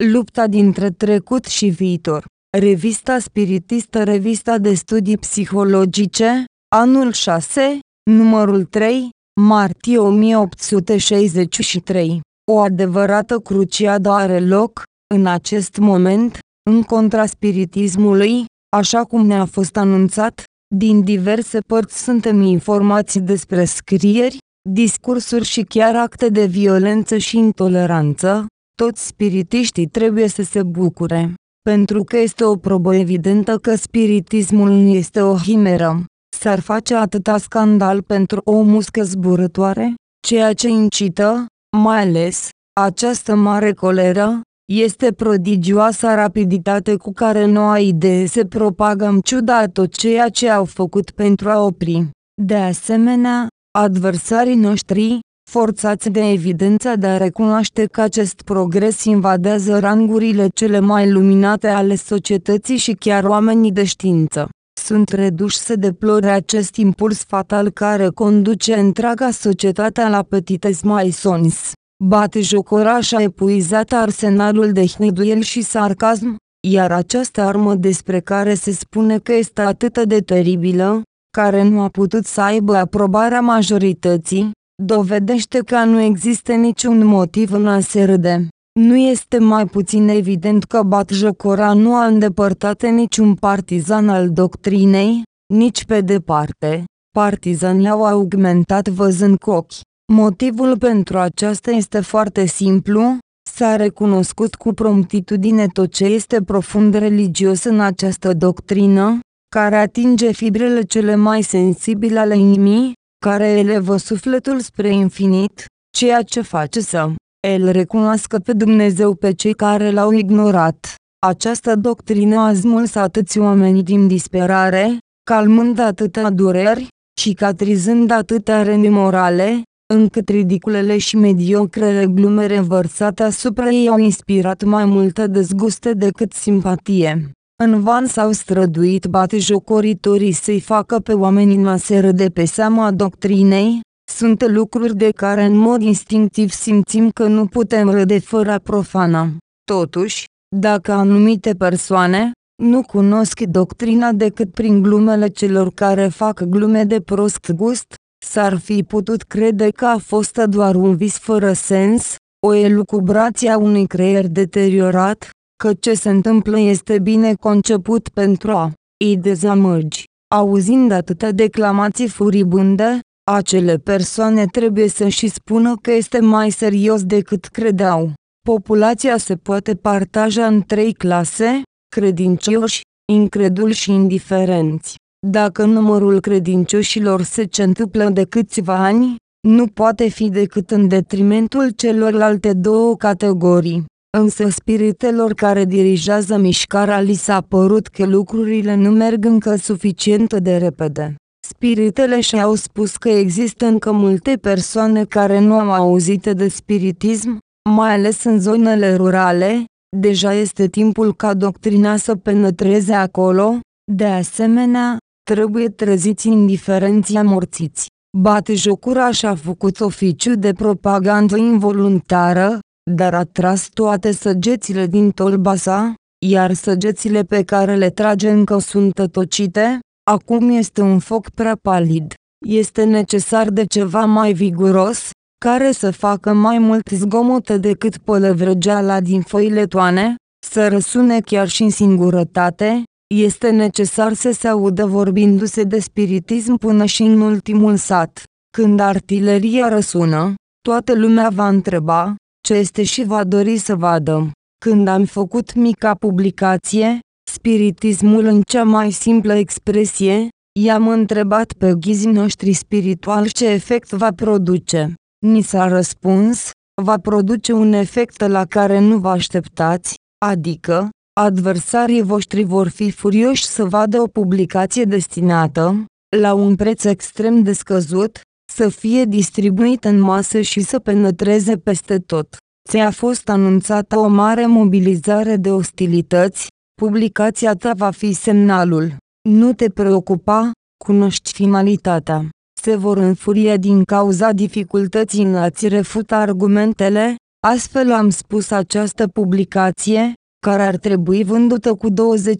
Lupta dintre trecut și viitor. Revista spiritistă, revista de studii psihologice, anul 6, numărul 3, martie 1863. O adevărată cruciadă are loc, în acest moment, în contra spiritismului, așa cum ne-a fost anunțat. Din diverse părți suntem informați despre scrieri, discursuri și chiar acte de violență și intoleranță. Toți spiritiștii trebuie să se bucure, pentru că este o probă evidentă că spiritismul nu este o himeră. S-ar face atâta scandal pentru o muscă zburătoare, ceea ce incită, mai ales, această mare coleră, este prodigioasa rapiditate cu care noua idee se propagă în ciuda a tot ceea ce au făcut pentru a opri. De asemenea, adversarii noștri, forțați de evidența de a recunoaște că acest progres invadează rangurile cele mai luminate ale societății și chiar oamenii de știință, sunt reduși să deplore acest impuls fatal care conduce întreaga societate la petites maisons. Batjocora și-a epuizat arsenalul de hniduieli și sarcasm, iar această armă despre care se spune că este atât de teribilă, care nu a putut să aibă aprobarea majorității, dovedește că nu există niciun motiv în a se râde. Nu este mai puțin evident că batjocora nu a îndepărtat niciun partizan al doctrinei, nici pe departe. Partizanii au augmentat văzând cu ochi. Motivul pentru aceasta este foarte simplu: s-a recunoscut cu promptitudine tot ce este profund religios în această doctrină, care atinge fibrele cele mai sensibile ale inimii, care elevă sufletul spre infinit, ceea ce face să el recunoască pe Dumnezeu pe cei care l-au ignorat. Această doctrină a smuls atâți oameni din disperare, calmând atâtea dureri, cicatrizând atâtea rane morale, încât ridiculele și mediocrele glume revărsate asupra ei au inspirat mai multă dezguste decât simpatie. În van s-au străduit batjocoritorii să-i facă pe oamenii a se râde pe seama doctrinei. Sunt lucruri de care în mod instinctiv simțim că nu putem râde fără a profana. Totuși, dacă anumite persoane nu cunosc doctrina decât prin glumele celor care fac glume de prost gust, s-ar fi putut crede că a fost doar un vis fără sens, o elucubrație a unui creier deteriorat, că ce se întâmplă este bine conceput pentru a îi dezamăgi. Auzind atâtea declamații furibunde, acele persoane trebuie să-și spună că este mai serios decât credeau. Populația se poate partaja în 3 clase: credincioși, increduli și indiferenți. Dacă numărul credincioșilor se centuplă de câțiva ani, nu poate fi decât în detrimentul celorlalte 2 categorii. Însă spiritelor care dirigează mișcarea li s-a părut că lucrurile nu merg încă suficient de repede. Spiritele și-au spus că există încă multe persoane care nu au auzit de spiritism, mai ales în zonele rurale. Deja este timpul ca doctrina să penetreze acolo. De asemenea, trebuie treziți indiferenții amorțiți. Batjocura și-a făcut oficiu de propagandă involuntară, dar a tras toate săgețile din tolba sa, iar săgețile pe care le trage încă sunt tătocite. Acum este un foc prea palid. Este necesar de ceva mai viguros, care să facă mai mult zgomot decât pălăvrăgeala din foile toane, să răsune chiar și în singurătate. Este necesar să se audă vorbindu-se de spiritism până și în ultimul sat. Când artileria răsună, toată lumea va întreba ce este și va dori să vadă. Când am făcut mica publicație, Spiritismul în cea mai simplă expresie, i-am întrebat pe ghizii noștri spirituali ce efect va produce. Ni s-a răspuns: va produce un efect la care nu vă așteptați, adică, adversarii voștri vor fi furioși să vadă o publicație destinată, la un preț extrem de scăzut, să fie distribuită în masă și să penetreze peste tot. Ți-a fost anunțată o mare mobilizare de ostilități, publicația ta va fi semnalul. Nu te preocupa, cunoști finalitatea. Se vor înfuria din cauza dificultății în a-ți refuta argumentele, Astfel am spus această publicație, care ar trebui vândută cu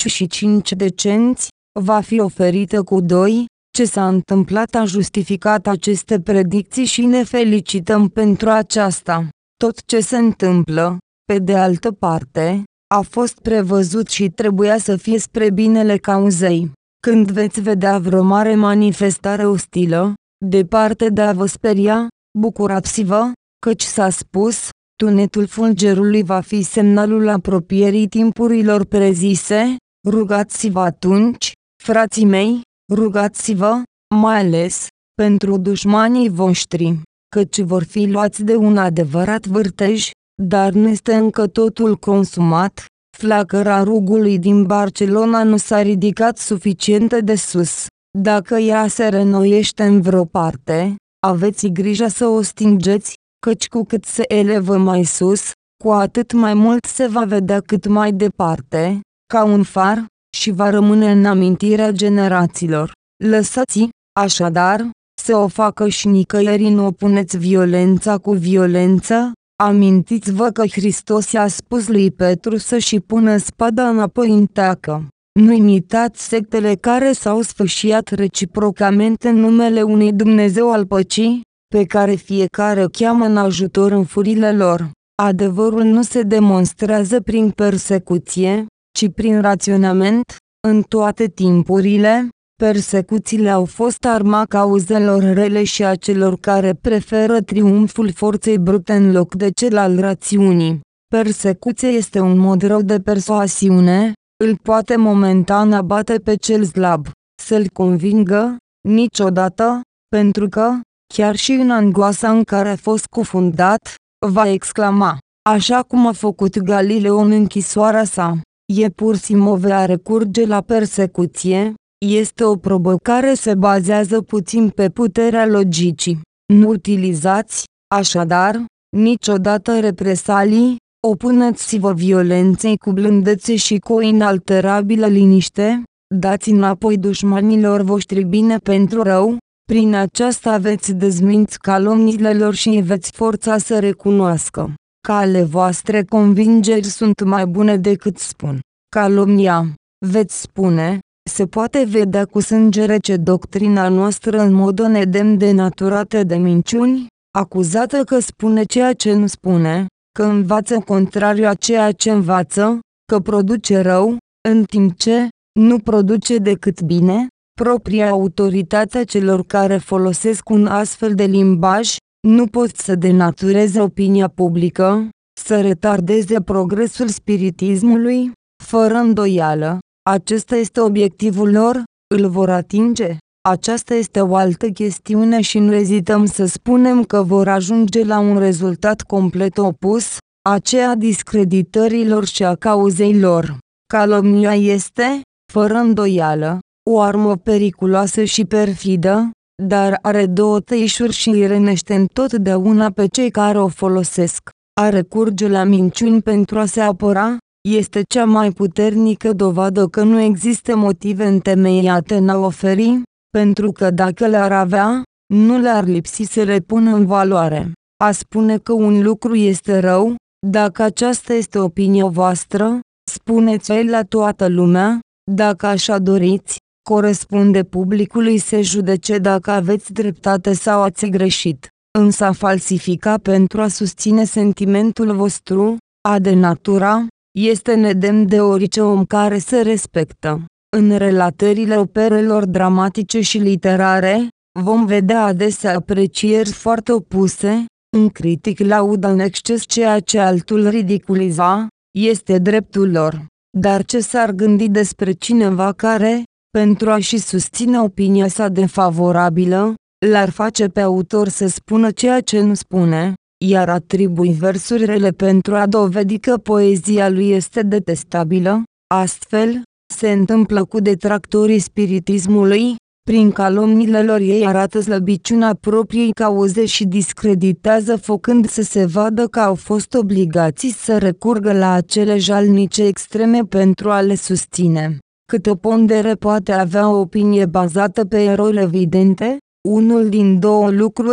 25 de cenți, va fi oferită cu 2. Ce s-a întâmplat a justificat aceste predicții și ne felicităm pentru aceasta. Tot ce se întâmplă, pe de altă parte, a fost prevăzut și trebuia să fie spre binele cauzei. Când veți vedea vreo mare manifestare ostilă, departe de a vă speria, bucurați-vă, căci s-a spus, tunetul fulgerului va fi semnalul apropierii timpurilor prezise. Rugați-vă atunci, frații mei, rugați-vă, mai ales, pentru dușmanii voștri, căci vor fi luați de un adevărat vârtej, dar nu este încă totul consumat. Flacăra rugului din Barcelona nu s-a ridicat suficient de sus. Dacă ea se reînnoiește în vreo parte, aveți grijă să o stingeți, căci cu cât se elevă mai sus, cu atât mai mult se va vedea cât mai departe, ca un far, și va rămâne în amintirea generațiilor. Lăsați, așadar, să o facă și nicăieri nu opuneți violența cu violență. Amintiți-vă că Hristos i-a spus lui Petru să-și pună spada înapoi în teacă. Nu imitați sectele care s-au sfâșiat reciprocament în numele unui Dumnezeu al păcii, pe care fiecare o cheamă în ajutor în furile lor. Adevărul nu se demonstrează prin persecuție, ci prin raționament. În toate timpurile, persecuțiile au fost arma cauzelor rele și a celor care preferă triumful forței brute în loc de cel al rațiunii. Persecuția este un mod rău de persoasiune, îl poate momentan abate pe cel slab. Să-l convingă, niciodată, pentru că, chiar și în angoasa în care a fost cufundat, va exclama, așa cum a făcut Galileo în închisoarea sa. E pur simove a recurge la persecuție, este o probă care se bazează puțin pe puterea logicii. Nu utilizați, așadar, niciodată represalii, opuneți-vă violenței cu blândețe și cu o inalterabilă liniște, dați înapoi dușmanilor voștri bine pentru rău, prin aceasta veți dezminți calomniile lor și îi veți forța să recunoască că ale voastre convingeri sunt mai bune decât spun. Calomnia, veți spune, se poate vedea cu sânge rece doctrina noastră în mod nedemn denaturată de minciuni, acuzată că spune ceea ce nu spune, că învață contrariu a ceea ce învață, că produce rău, în timp ce nu produce decât bine. Propria autoritate a celor care folosesc un astfel de limbaj nu pot să denatureze opinia publică, să retardeze progresul spiritismului. Fără îndoială, acesta este obiectivul lor, îl vor atinge. Aceasta este o altă chestiune și nu ezităm să spunem că vor ajunge la un rezultat complet opus, aceea discreditărilor și a cauzei lor. Calomnia este, fără îndoială, o armă periculoasă și perfidă, dar are două tăișuri și îi rănește întotdeauna pe cei care o folosesc. A recurge la minciuni pentru a se apăra este cea mai puternică dovadă că nu există motive întemeiate în a oferi, pentru că dacă le-ar avea, nu le-ar lipsi să le pună în valoare. A spune că un lucru este rău, dacă aceasta este opinia voastră, spuneți-o la toată lumea, dacă așa doriți, corespunde publicului să judece dacă aveți dreptate sau ați greșit. Însă a falsifica pentru a susține sentimentul vostru, a denatura, este nedemn de orice om care se respectă. În relatările operelor dramatice și literare, vom vedea adesea aprecieri foarte opuse, un critic laudă în exces ceea ce altul ridiculiza, este dreptul lor. Dar ce s-ar gândi despre cineva care, pentru a-și susține opinia sa defavorabilă, l-ar face pe autor să spună ceea ce nu spune, iar atribui versuri rele pentru a dovedi că poezia lui este detestabilă? Astfel, se întâmplă cu detractorii spiritismului, prin calomniile lor ei arată slăbiciunea propriei cauze și discreditează făcând să se vadă că au fost obligați să recurgă la acele jalnice extreme pentru a le susține. Câtă pondere poate avea o opinie bazată pe erori evidente? Unul din două lucruri,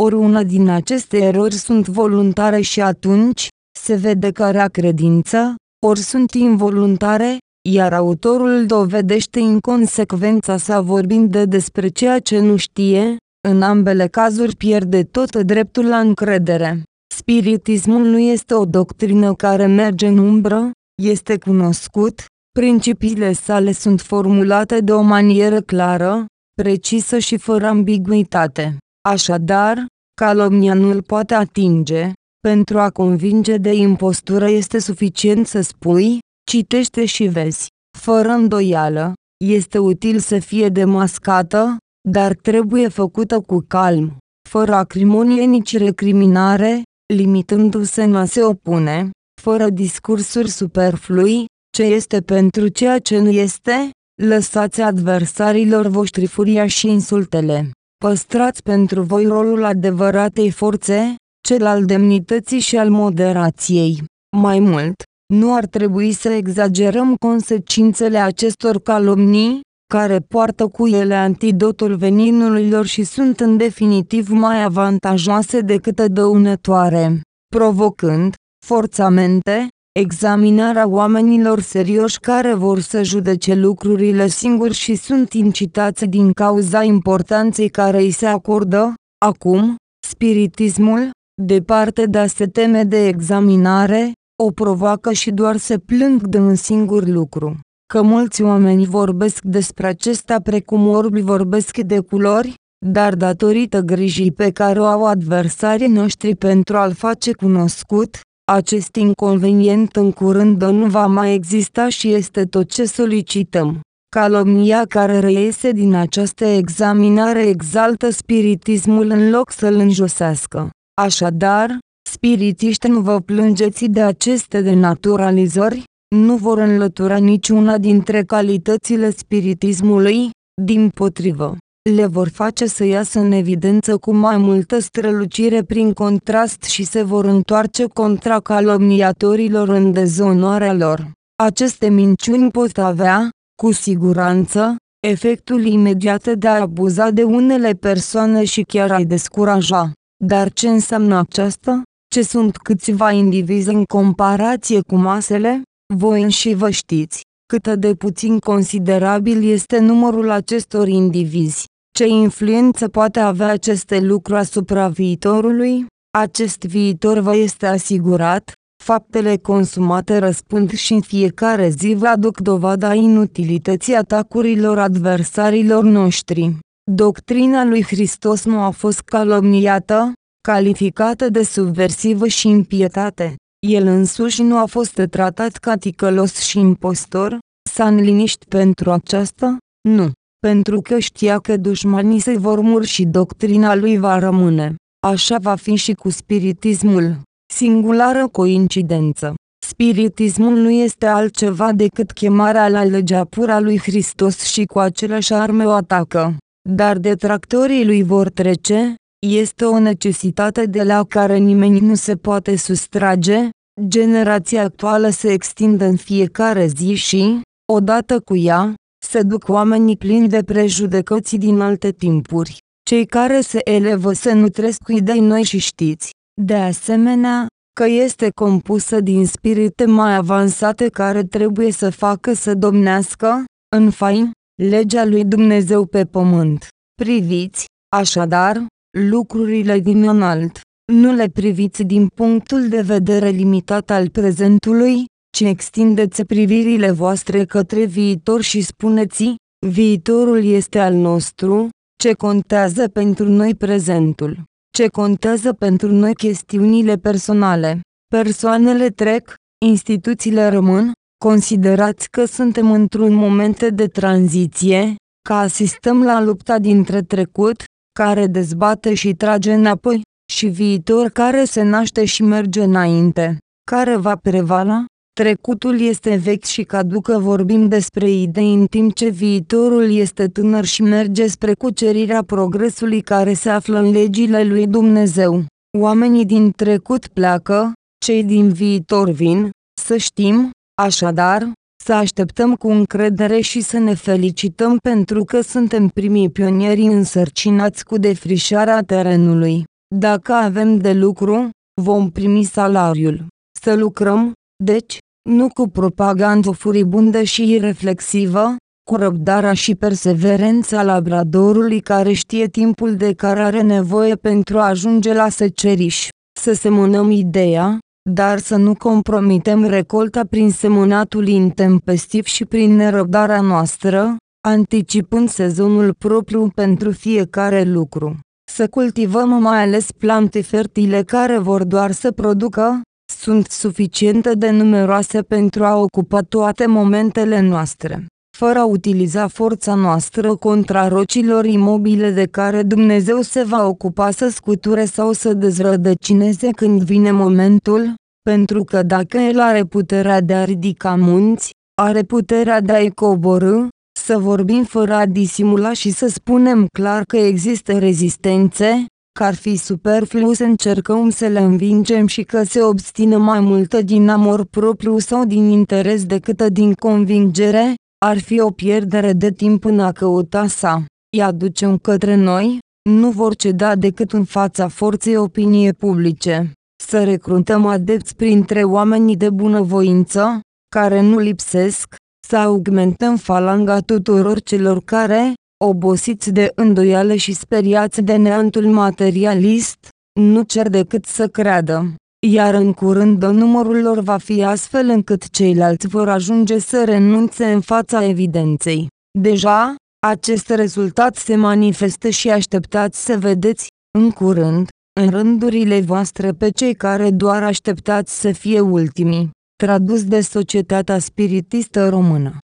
Ori una din aceste erori sunt voluntare și atunci se vede că rea credință, ori sunt involuntare, iar autorul dovedește inconsecvența sa vorbind despre ceea ce nu știe, în ambele cazuri pierde tot dreptul la încredere. Spiritismul nu este o doctrină care merge în umbră, este cunoscut, principiile sale sunt formulate de o manieră clară, precisă și fără ambiguitate. Așadar, calomnia nu îl poate atinge. Pentru a convinge de impostură este suficient să spui, citește și vezi. Fără îndoială, este util să fie demascată, dar trebuie făcută cu calm, fără acrimonie nici recriminare, limitându-se în a se opune, fără discursuri superflui, ce este pentru ceea ce nu este, lăsați adversarilor voștri furia și insultele. Păstrați pentru voi rolul adevăratei forțe, cel al demnității și al moderației. Mai mult, nu ar trebui să exagerăm consecințele acestor calomnii, care poartă cu ele antidotul veninurilor și sunt în definitiv mai avantajoase decât dăunătoare, provocând, forțamente, examinarea oamenilor serioși care vor să judece lucrurile singuri și sunt incitați din cauza importanței care îi se acordă. Acum, spiritismul, departe de a se teme de examinare, o provoacă și doar se plâng de un singur lucru, că mulți oameni vorbesc despre acesta precum orbi vorbesc de culori, dar datorită grijii pe care o au adversarii noștri pentru a-l face cunoscut, acest inconvenient în curând nu va mai exista și este tot ce solicităm. Calomnia care reiese din această examinare exaltă spiritismul în loc să-l înjosească. Așadar, spiritiști, nu vă plângeți de aceste denaturalizări, nu vor înlătura niciuna dintre calitățile spiritismului, dimpotrivă, le vor face să iasă în evidență cu mai multă strălucire prin contrast și se vor întoarce contra calomniatorilor în dezonoarea lor. Aceste minciuni pot avea, cu siguranță, efectul imediat de a abuza de unele persoane și chiar a-i descuraja. Dar ce înseamnă aceasta? Ce sunt câțiva indivizi în comparație cu masele? Voi înși vă știți, cât de puțin considerabil este numărul acestor indivizi. Ce influență poate avea aceste lucruri asupra viitorului? Acest viitor vă este asigurat, faptele consumate răspund și în fiecare zi vă aduc dovada inutilității atacurilor adversarilor noștri. Doctrina lui Hristos nu a fost calomniată, calificată de subversivă și impietate. El însuși nu a fost tratat ca ticălos și impostor. S-a înliniștit pentru aceasta? Nu, pentru că știa că dușmanii săi vor muri și doctrina lui va rămâne. Așa va fi și cu spiritismul. Singulară coincidență. Spiritismul nu este altceva decât chemarea la legea pură a lui Hristos și cu aceleași arme o atacă. Dar detractorii lui vor trece, este o necesitate de la care nimeni nu se poate sustrage, generația actuală se extinde în fiecare zi și, odată cu ea, se duc oamenii plini de prejudecăți din alte timpuri. Cei care se elevă se nutresc cu idei noi și știți, de asemenea, că este compusă din spirite mai avansate care trebuie să facă să domnească, în fain, legea lui Dumnezeu pe pământ. Priviți, așadar, lucrurile din înalt. Nu le priviți din punctul de vedere limitat al prezentului, ci extindeți privirile voastre către viitor și spuneți, viitorul este al nostru, ce contează pentru noi prezentul, ce contează pentru noi chestiunile personale. Persoanele trec, instituțiile rămân, considerați că suntem într-un moment de tranziție, că asistăm la lupta dintre trecut, care dezbate și trage înapoi, și viitor care se naște și merge înainte. Care va prevala? Trecutul este vechi și caducă, vorbim despre idei în timp ce viitorul este tânăr și merge spre cucerirea progresului care se află în legile lui Dumnezeu. Oamenii din trecut pleacă, cei din viitor vin, să știm, așadar, să așteptăm cu încredere și să ne felicităm pentru că suntem primii pionieri însărcinați cu defrișarea terenului. Dacă avem de lucru, vom primi salariul. Să lucrăm, deci, nu cu propagandă furibundă și ireflexivă, cu răbdarea și perseverența labradorului care știe timpul de care are nevoie pentru a ajunge la seceriș. Să semănăm ideea, dar să nu compromitem recolta prin semănatul intempestiv și prin nerăbdarea noastră, anticipând sezonul propriu pentru fiecare lucru. Să cultivăm mai ales plante fertile care vor doar să producă, sunt suficient de numeroase pentru a ocupa toate momentele noastre, fără a utiliza forța noastră contra rocilor imobile de care Dumnezeu se va ocupa să scuture sau să dezrădăcineze când vine momentul, pentru că dacă El are puterea de a ridica munți, are puterea de a-i coborî. Să vorbim fără a disimula și să spunem clar că există rezistențe, că ar fi superflu să încercăm să le învingem și că se obstină mai multă din amor propriu sau din interes decât din convingere, ar fi o pierdere de timp în a căuta să îi aducem către noi, nu vor ceda decât în fața forței opiniei publice. Să recrutăm adepți printre oamenii de bunăvoință, care nu lipsesc, să augmentăm falanga tuturor celor care, obosiți de îndoială și speriați de neantul materialist, nu cer decât să creadă, iar în curând numărul lor va fi astfel încât ceilalți vor ajunge să renunțe în fața evidenței. Deja, acest rezultat se manifestă și așteptați să vedeți, în curând, în rândurile voastre pe cei care doar așteptați să fie ultimii. Tradus de Societatea Spiritistă Română.